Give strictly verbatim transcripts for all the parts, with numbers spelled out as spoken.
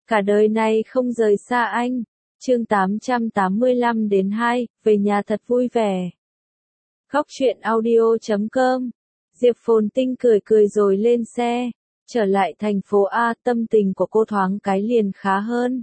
cả đời này không rời xa anh. Chương tám trăm tám mươi lăm đến hai, về nhà thật vui vẻ. Góc truyện audio chấm com. Diệp Phồn Tinh cười cười rồi lên xe, trở lại thành phố A, tâm tình của cô thoáng cái liền khá hơn.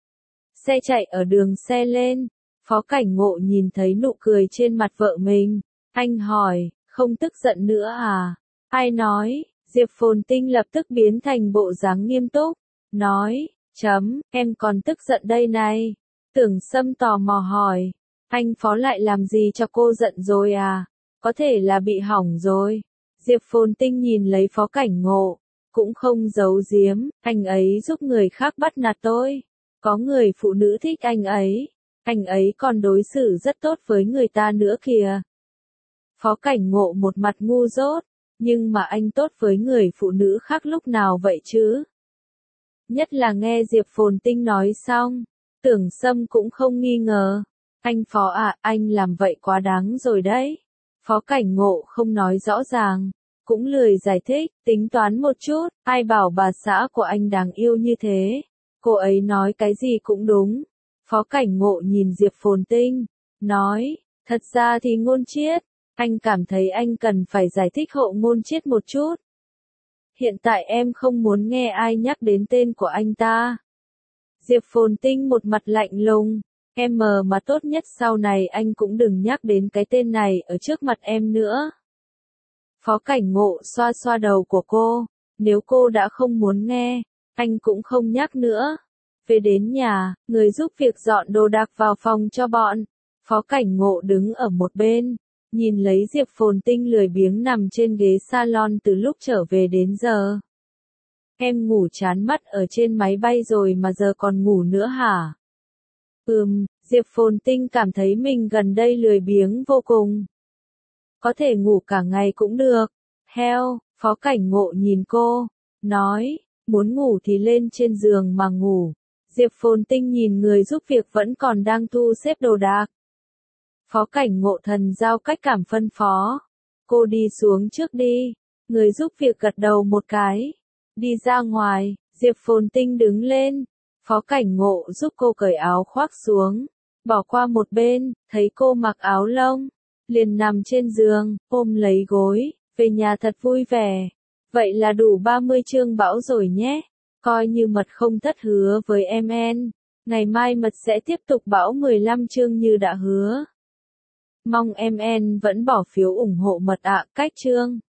Xe chạy ở đường xe lên, Phó Cảnh Ngộ nhìn thấy nụ cười trên mặt vợ mình, anh hỏi, không tức giận nữa à? Ai nói? Diệp Phồn Tinh lập tức biến thành bộ dáng nghiêm túc, nói, chấm, em còn tức giận đây này. Tưởng Sâm tò mò hỏi, anh Phó lại làm gì cho cô giận rồi à? Có thể là bị hỏng rồi. Diệp Phồn Tinh nhìn lấy Phó Cảnh Ngộ, cũng không giấu giếm, anh ấy giúp người khác bắt nạt tôi. Có người phụ nữ thích anh ấy, anh ấy còn đối xử rất tốt với người ta nữa kìa. Phó Cảnh Ngộ một mặt ngu dốt, nhưng mà anh tốt với người phụ nữ khác lúc nào vậy chứ? Nhất là nghe Diệp Phồn Tinh nói xong, Tưởng Sâm cũng không nghi ngờ. Anh Phó à, anh làm vậy quá đáng rồi đấy. Phó Cảnh Ngộ không nói rõ ràng, cũng lười giải thích, tính toán một chút, ai bảo bà xã của anh đáng yêu như thế. Cô ấy nói cái gì cũng đúng. Phó Cảnh Ngộ nhìn Diệp Phồn Tinh, nói, thật ra thì Ngôn Chiết, anh cảm thấy anh cần phải giải thích hộ Ngôn Chiết một chút. Hiện tại em không muốn nghe ai nhắc đến tên của anh ta. Diệp Phồn Tinh một mặt lạnh lùng, em mờ mà tốt nhất sau này anh cũng đừng nhắc đến cái tên này ở trước mặt em nữa. Phó Cảnh Ngộ xoa xoa đầu của cô, nếu cô đã không muốn nghe, anh cũng không nhắc nữa. Về đến nhà, người giúp việc dọn đồ đạc vào phòng cho bọn. Phó Cảnh Ngộ đứng ở một bên, nhìn lấy Diệp Phồn Tinh lười biếng nằm trên ghế salon từ lúc trở về đến giờ. Em ngủ chán mắt ở trên máy bay rồi mà giờ còn ngủ nữa hả? Ừm, Diệp Phồn Tinh cảm thấy mình gần đây lười biếng vô cùng. Có thể ngủ cả ngày cũng được. Heo, Phó Cảnh Ngộ nhìn cô, nói, muốn ngủ thì lên trên giường mà ngủ. Diệp Phồn Tinh nhìn người giúp việc vẫn còn đang thu xếp đồ đạc. Phó Cảnh Ngộ thần giao cách cảm phân phó. Cô đi xuống trước đi. Người giúp việc gật đầu một cái. Đi ra ngoài, Diệp Phồn Tinh đứng lên. Phó Cảnh Ngộ giúp cô cởi áo khoác xuống. Bỏ qua một bên, thấy cô mặc áo lông. Liền nằm trên giường, ôm lấy gối, về nhà thật vui vẻ. Vậy là đủ ba mươi chương bão rồi nhé. Coi như mật không thất hứa với em en. Ngày mai mật sẽ tiếp tục bão mười lăm chương như đã hứa. Mong em en vẫn bỏ phiếu ủng hộ mật ạ. Cách chương.